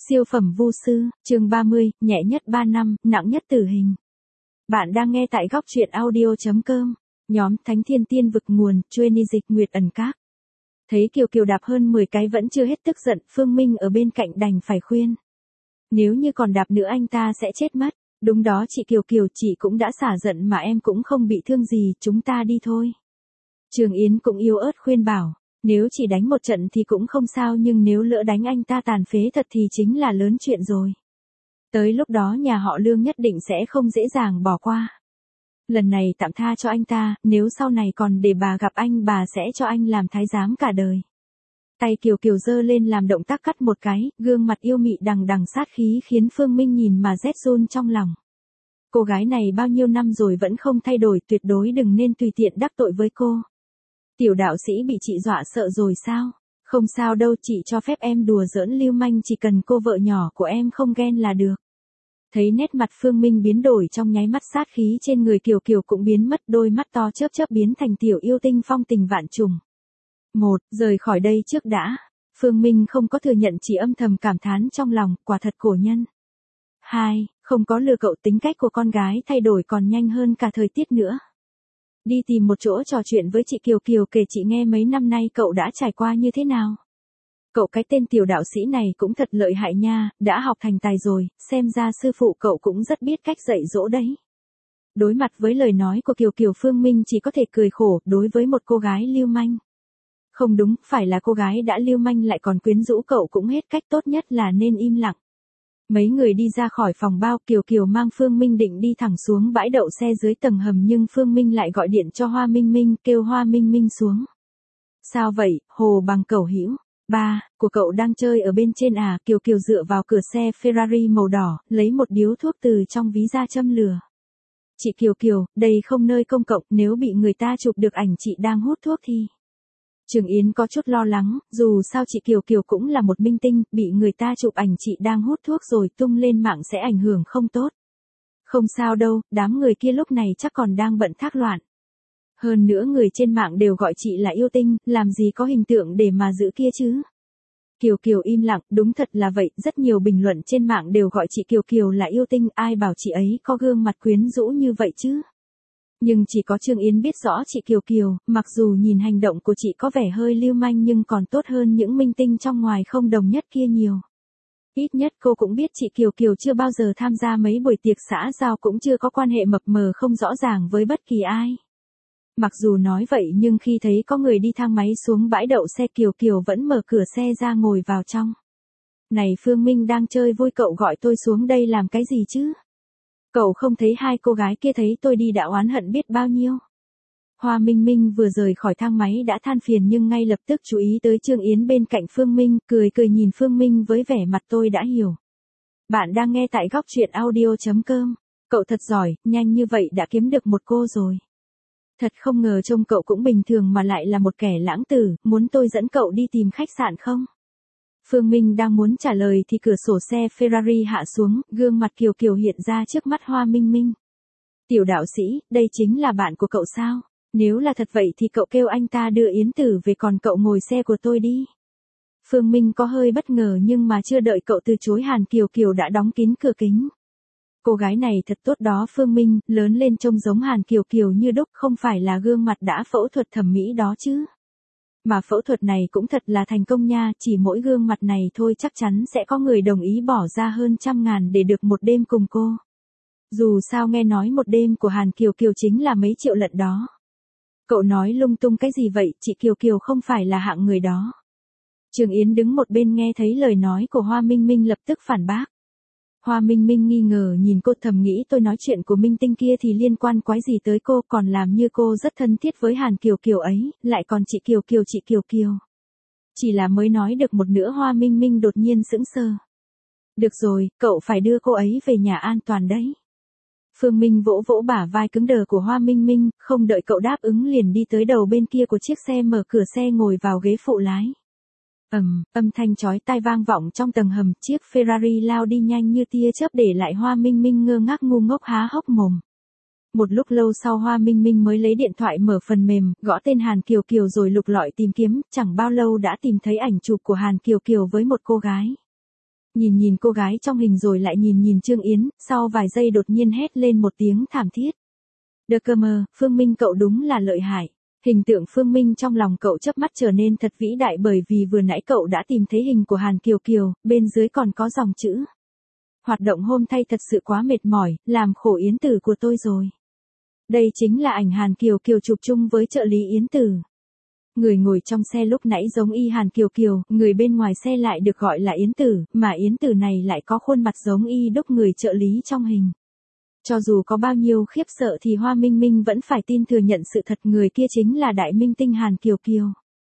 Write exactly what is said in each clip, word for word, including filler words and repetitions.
Siêu phẩm vu sư, chương ba mươi, nhẹ nhất ba năm, nặng nhất tử hình. Bạn đang nghe tại góc truyện audio.com, nhóm Thánh Thiên Tiên Vực nguồn, Chuyên dịch Nguyệt ẩn các. Thấy Kiều Kiều đạp hơn mười cái vẫn chưa hết tức giận, Phương Minh ở bên cạnh đành phải khuyên. Nếu như còn đạp nữa anh ta sẽ chết mất. Đúng đó chị Kiều Kiều, chị cũng đã xả giận mà em cũng không bị thương gì, chúng ta đi thôi. Trường Yến cũng yếu ớt khuyên bảo. Nếu chỉ đánh một trận thì cũng không sao, nhưng nếu lỡ đánh anh ta tàn phế thật thì chính là lớn chuyện rồi. Tới lúc đó nhà họ Lương nhất định sẽ không dễ dàng bỏ qua. Lần này tạm tha cho anh ta, nếu sau này còn để bà gặp anh, bà sẽ cho anh làm thái giám cả đời. Tay Kiều Kiều giơ lên làm động tác cắt một cái, gương mặt yêu mị đằng đằng sát khí khiến Phương Minh nhìn mà rét run trong lòng. Cô gái này bao nhiêu năm rồi vẫn không thay đổi, tuyệt đối đừng nên tùy tiện đắc tội với cô. Tiểu đạo sĩ bị chị dọa sợ rồi sao? Không sao đâu, chị cho phép em đùa giỡn lưu manh, chỉ cần cô vợ nhỏ của em không ghen là được. Thấy nét mặt Phương Minh biến đổi trong nháy mắt, sát khí trên người Kiều Kiều cũng biến mất, đôi mắt to chớp chớp biến thành tiểu yêu tinh phong tình vạn trùng. Một, rời khỏi đây trước đã. Phương Minh không có thừa nhận, chỉ âm thầm cảm thán trong lòng, quả thật cổ nhân. Hai, không có lừa cậu, tính cách của con gái thay đổi còn nhanh hơn cả thời tiết nữa. Đi tìm một chỗ trò chuyện với chị Kiều Kiều, kể chị nghe mấy năm nay cậu đã trải qua như thế nào. Cậu cái tên tiểu đạo sĩ này cũng thật lợi hại nha, đã học thành tài rồi, xem ra sư phụ cậu cũng rất biết cách dạy dỗ đấy. Đối mặt với lời nói của Kiều Kiều, Phương Minh chỉ có thể cười khổ, đối với một cô gái lưu manh. Không đúng, phải là cô gái đã lưu manh lại còn quyến rũ cậu cũng hết cách, tốt nhất là nên im lặng. Mấy người đi ra khỏi phòng bao, Kiều Kiều mang Phương Minh định đi thẳng xuống bãi đậu xe dưới tầng hầm, nhưng Phương Minh lại gọi điện cho Hoa Minh Minh, kêu Hoa Minh Minh xuống. Sao vậy, Hồ Bằng cẩu hữu? Ba, của cậu đang chơi ở bên trên à? Kiều Kiều dựa vào cửa xe Ferrari màu đỏ, lấy một điếu thuốc từ trong ví ra châm lửa. Chị Kiều Kiều, đây không nơi công cộng, nếu bị người ta chụp được ảnh chị đang hút thuốc thì... Trường Yến có chút lo lắng, dù sao chị Kiều Kiều cũng là một minh tinh, bị người ta chụp ảnh chị đang hút thuốc rồi tung lên mạng sẽ ảnh hưởng không tốt. Không sao đâu, đám người kia lúc này chắc còn đang bận thác loạn. Hơn nữa người trên mạng đều gọi chị là yêu tinh, làm gì có hình tượng để mà giữ kia chứ. Kiều Kiều im lặng, đúng thật là vậy, rất nhiều bình luận trên mạng đều gọi chị Kiều Kiều là yêu tinh, ai bảo chị ấy có gương mặt quyến rũ như vậy chứ. Nhưng chỉ có Trương Yến biết rõ chị Kiều Kiều, mặc dù nhìn hành động của chị có vẻ hơi lưu manh nhưng còn tốt hơn những minh tinh trong ngoài không đồng nhất kia nhiều. Ít nhất cô cũng biết chị Kiều Kiều chưa bao giờ tham gia mấy buổi tiệc xã giao, cũng chưa có quan hệ mập mờ không rõ ràng với bất kỳ ai. Mặc dù nói vậy nhưng khi thấy có người đi thang máy xuống bãi đậu xe, Kiều Kiều vẫn mở cửa xe ra ngồi vào trong. Này Phương Minh đang chơi vui, cậu gọi tôi xuống đây làm cái gì chứ? Cậu không thấy hai cô gái kia thấy tôi đi đã oán hận biết bao nhiêu. Hoa Minh Minh vừa rời khỏi thang máy đã than phiền, nhưng ngay lập tức chú ý tới Trương Yến bên cạnh Phương Minh, cười cười nhìn Phương Minh với vẻ mặt tôi đã hiểu. Bạn đang nghe tại góc truyện audio.com. Cậu thật giỏi, nhanh như vậy đã kiếm được một cô rồi. Thật không ngờ trông cậu cũng bình thường mà lại là một kẻ lãng tử, muốn tôi dẫn cậu đi tìm khách sạn không? Phương Minh đang muốn trả lời thì cửa sổ xe Ferrari hạ xuống, gương mặt Kiều Kiều hiện ra trước mắt Hoa Minh Minh. Tiểu đạo sĩ, đây chính là bạn của cậu sao? Nếu là thật vậy thì cậu kêu anh ta đưa Yến Tử về, còn cậu ngồi xe của tôi đi. Phương Minh có hơi bất ngờ, nhưng mà chưa đợi cậu từ chối Hàn Kiều Kiều đã đóng kín cửa kính. Cô gái này thật tốt đó Phương Minh, lớn lên trông giống Hàn Kiều Kiều như đúc, không phải là gương mặt đã phẫu thuật thẩm mỹ đó chứ. Mà phẫu thuật này cũng thật là thành công nha, chỉ mỗi gương mặt này thôi chắc chắn sẽ có người đồng ý bỏ ra hơn trăm ngàn để được một đêm cùng cô. Dù sao nghe nói một đêm của Hàn Kiều Kiều chính là mấy triệu lận đó. Cậu nói lung tung cái gì vậy, chị Kiều Kiều không phải là hạng người đó. Trường Yến đứng một bên nghe thấy lời nói của Hoa Minh Minh lập tức phản bác. Hoa Minh Minh nghi ngờ nhìn cô, thầm nghĩ tôi nói chuyện của minh tinh kia thì liên quan quái gì tới cô, còn làm như cô rất thân thiết với Hàn Kiều Kiều ấy, lại còn chị Kiều Kiều chị Kiều Kiều. Chỉ là mới nói được một nửa Hoa Minh Minh đột nhiên sững sờ. Được rồi, cậu phải đưa cô ấy về nhà an toàn đấy. Phương Minh vỗ vỗ bả vai cứng đờ của Hoa Minh Minh, không đợi cậu đáp ứng liền đi tới đầu bên kia của chiếc xe, mở cửa xe ngồi vào ghế phụ lái. Ầm, âm thanh chói tai vang vọng trong tầng hầm, chiếc Ferrari lao đi nhanh như tia chớp để lại Hoa Minh Minh ngơ ngác ngu ngốc há hốc mồm. Một lúc lâu sau Hoa Minh Minh mới lấy điện thoại mở phần mềm, gõ tên Hàn Kiều Kiều rồi lục lọi tìm kiếm, chẳng bao lâu đã tìm thấy ảnh chụp của Hàn Kiều Kiều với một cô gái. Nhìn nhìn cô gái trong hình rồi lại nhìn nhìn Trương Yến, sau vài giây đột nhiên hét lên một tiếng thảm thiết. Đờ cơ mờ, Phương Minh cậu đúng là lợi hại. Hình tượng Phương Minh trong lòng cậu chớp mắt trở nên thật vĩ đại bởi vì vừa nãy cậu đã tìm thấy hình của Hàn Kiều Kiều, bên dưới còn có dòng chữ. Hoạt động hôm thay thật sự quá mệt mỏi, làm khổ Yến Tử của tôi rồi. Đây chính là ảnh Hàn Kiều Kiều chụp chung với trợ lý Yến Tử. Người ngồi trong xe lúc nãy giống y Hàn Kiều Kiều, người bên ngoài xe lại được gọi là Yến Tử, mà Yến Tử này lại có khuôn mặt giống y đúc người trợ lý trong hình. Cho dù có bao nhiêu khiếp sợ thì Hoa Minh Minh vẫn phải tin thừa nhận sự thật người kia chính là đại minh tinh Hàn Kiều Kiều.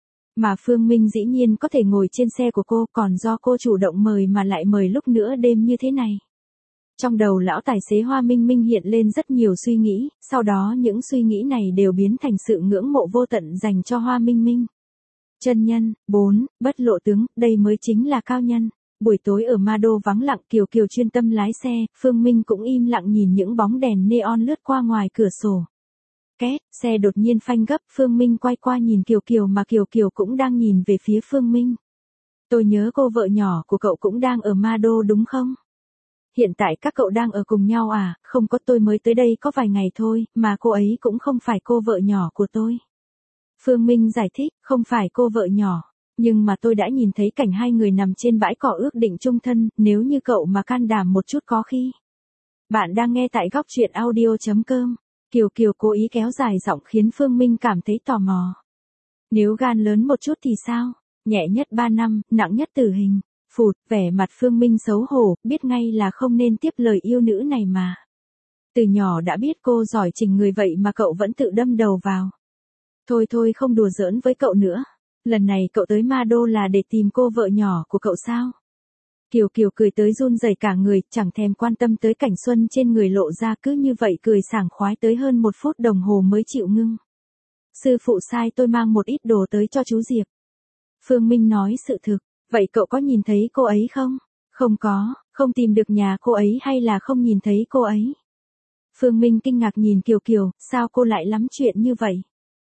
Mà Phương Minh dĩ nhiên có thể ngồi trên xe của cô còn do cô chủ động mời mà lại mời lúc nửa đêm như thế này. Trong đầu lão tài xế Hoa Minh Minh hiện lên rất nhiều suy nghĩ, sau đó những suy nghĩ này đều biến thành sự ngưỡng mộ vô tận dành cho Hoa Minh Minh. Chân nhân, bốn, bất lộ tướng, đây mới chính là cao nhân. Buổi tối ở Ma Đô vắng lặng, Kiều Kiều chuyên tâm lái xe, Phương Minh cũng im lặng nhìn những bóng đèn neon lướt qua ngoài cửa sổ. Két, xe đột nhiên phanh gấp, Phương Minh quay qua nhìn Kiều Kiều mà Kiều Kiều cũng đang nhìn về phía Phương Minh. Tôi nhớ cô vợ nhỏ của cậu cũng đang ở Ma Đô đúng không? Hiện tại các cậu đang ở cùng nhau à? Không có, tôi mới tới đây có vài ngày thôi, mà cô ấy cũng không phải cô vợ nhỏ của tôi. Phương Minh giải thích, không phải cô vợ nhỏ. Nhưng mà tôi đã nhìn thấy cảnh hai người nằm trên bãi cỏ ước định chung thân, nếu như cậu mà can đảm một chút có khi. Bạn đang nghe tại góc truyện audio chấm com. Kiều Kiều cố ý kéo dài giọng khiến Phương Minh cảm thấy tò mò. Nếu gan lớn một chút thì sao? Nhẹ nhất ba năm, nặng nhất tử hình. Phụt, vẻ mặt Phương Minh xấu hổ, biết ngay là không nên tiếp lời yêu nữ này mà. Từ nhỏ đã biết cô giỏi chỉnh người vậy mà cậu vẫn tự đâm đầu vào. Thôi thôi không đùa giỡn với cậu nữa. Lần này cậu tới Ma Đô là để tìm cô vợ nhỏ của cậu sao? Kiều Kiều cười tới run rẩy cả người, chẳng thèm quan tâm tới cảnh xuân trên người lộ ra, cứ như vậy cười sảng khoái tới hơn một phút đồng hồ mới chịu ngưng. Sư phụ sai tôi mang một ít đồ tới cho chú Diệp. Phương Minh nói sự thực, vậy cậu có nhìn thấy cô ấy không? Không có, không tìm được nhà cô ấy hay là không nhìn thấy cô ấy? Phương Minh kinh ngạc nhìn Kiều Kiều, sao cô lại lắm chuyện như vậy?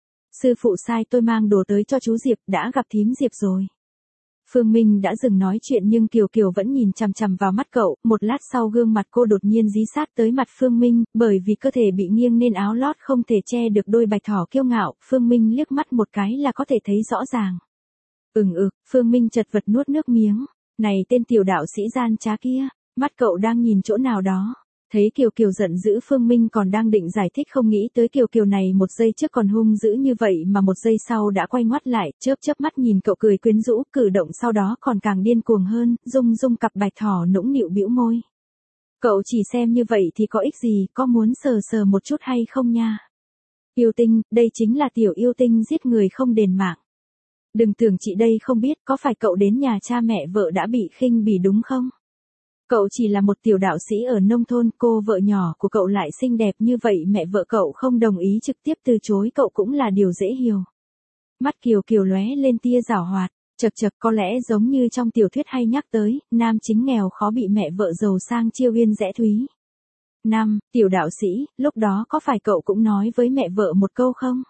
Sư phụ sai tôi mang đồ tới cho chú Diệp, đã gặp thím Diệp rồi. Phương Minh đã dừng nói chuyện nhưng Kiều Kiều vẫn nhìn chằm chằm vào mắt cậu, một lát sau gương mặt cô đột nhiên dí sát tới mặt Phương Minh, bởi vì cơ thể bị nghiêng nên áo lót không thể che được đôi bạch thỏ kiêu ngạo, Phương Minh liếc mắt một cái là có thể thấy rõ ràng. Ừng ực, Phương Minh chật vật nuốt nước miếng, này tên tiểu đạo sĩ gian trá kia, mắt cậu đang nhìn chỗ nào đó. Thấy Kiều Kiều giận dữ Phương Minh còn đang định giải thích không nghĩ tới Kiều Kiều này một giây trước còn hung dữ như vậy mà một giây sau đã quay ngoắt lại, chớp chớp mắt nhìn cậu cười quyến rũ, cử động sau đó còn càng điên cuồng hơn, rung rung cặp bạch thỏ nũng nịu bĩu môi. Cậu chỉ xem như vậy thì có ích gì, có muốn sờ sờ một chút hay không nha? Yêu tinh, đây chính là tiểu yêu tinh giết người không đền mạng. Đừng tưởng chị đây không biết, có phải cậu đến nhà cha mẹ vợ đã bị khinh bỉ đúng không? Cậu chỉ là một tiểu đạo sĩ ở nông thôn, cô vợ nhỏ của cậu lại xinh đẹp như vậy, mẹ vợ cậu không đồng ý trực tiếp từ chối cậu cũng là điều dễ hiểu. Mắt Kiều Kiều lóe lên tia giảo hoạt, chật chật có lẽ giống như trong tiểu thuyết hay nhắc tới, nam chính nghèo khó bị mẹ vợ giàu sang chiêu uyên rẽ thúy. Năm, tiểu đạo sĩ, lúc đó có phải cậu cũng nói với mẹ vợ một câu không?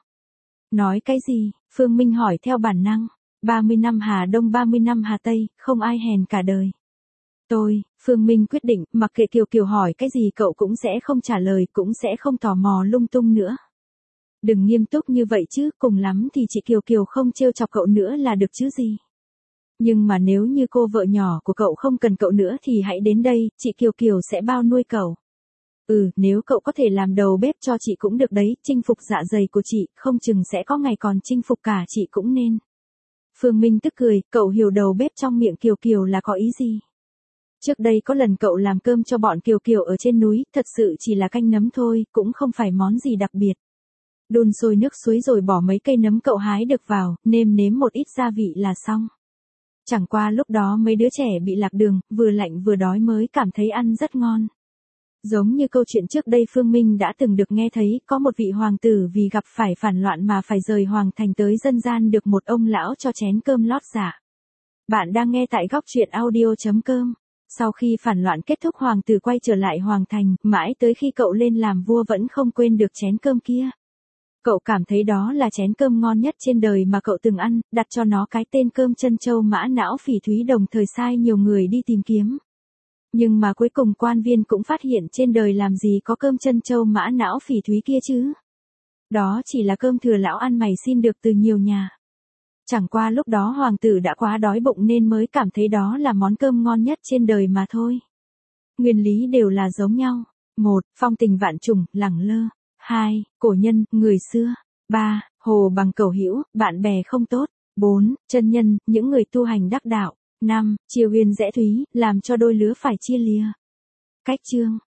Nói cái gì? Phương Minh hỏi theo bản năng. ba mươi năm Hà Đông ba mươi năm Hà Tây, không ai hèn cả đời. Tôi, Phương Minh quyết định, mặc kệ Kiều Kiều hỏi cái gì cậu cũng sẽ không trả lời, cũng sẽ không tò mò lung tung nữa. Đừng nghiêm túc như vậy chứ, cùng lắm thì chị Kiều Kiều không trêu chọc cậu nữa là được chứ gì. Nhưng mà nếu như cô vợ nhỏ của cậu không cần cậu nữa thì hãy đến đây, chị Kiều Kiều sẽ bao nuôi cậu. Ừ, nếu cậu có thể làm đầu bếp cho chị cũng được đấy, chinh phục dạ dày của chị, không chừng sẽ có ngày còn chinh phục cả chị cũng nên. Phương Minh tức cười, cậu hiểu đầu bếp trong miệng Kiều Kiều là có ý gì? Trước đây có lần cậu làm cơm cho bọn Kiều Kiều ở trên núi, thật sự chỉ là canh nấm thôi, cũng không phải món gì đặc biệt. Đun sôi nước suối rồi bỏ mấy cây nấm cậu hái được vào, nêm nếm một ít gia vị là xong. Chẳng qua lúc đó mấy đứa trẻ bị lạc đường, vừa lạnh vừa đói mới cảm thấy ăn rất ngon. Giống như câu chuyện trước đây Phương Minh đã từng được nghe thấy, có một vị hoàng tử vì gặp phải phản loạn mà phải rời hoàng thành tới dân gian được một ông lão cho chén cơm lót dạ. Bạn đang nghe tại góc truyện audio chấm com. Sau khi phản loạn kết thúc hoàng tử quay trở lại hoàng thành, mãi tới khi cậu lên làm vua vẫn không quên được chén cơm kia. Cậu cảm thấy đó là chén cơm ngon nhất trên đời mà cậu từng ăn, đặt cho nó cái tên cơm chân châu mã não phỉ thúy, đồng thời sai nhiều người đi tìm kiếm. Nhưng mà cuối cùng quan viên cũng phát hiện trên đời làm gì có cơm chân châu mã não phỉ thúy kia chứ. Đó chỉ là cơm thừa lão ăn mày xin được từ nhiều nhà. Chẳng qua lúc đó hoàng tử đã quá đói bụng nên mới cảm thấy đó là món cơm ngon nhất trên đời mà thôi. Nguyên lý đều là giống nhau. một. Phong tình vạn trùng, lẳng lơ. hai. Cổ nhân, người xưa. ba. Hồ bằng cầu hữu, bạn bè không tốt. bốn. Chân nhân, những người tu hành đắc đạo. năm. Chia uyên rẽ thúy, làm cho đôi lứa phải chia lìa. Cách chương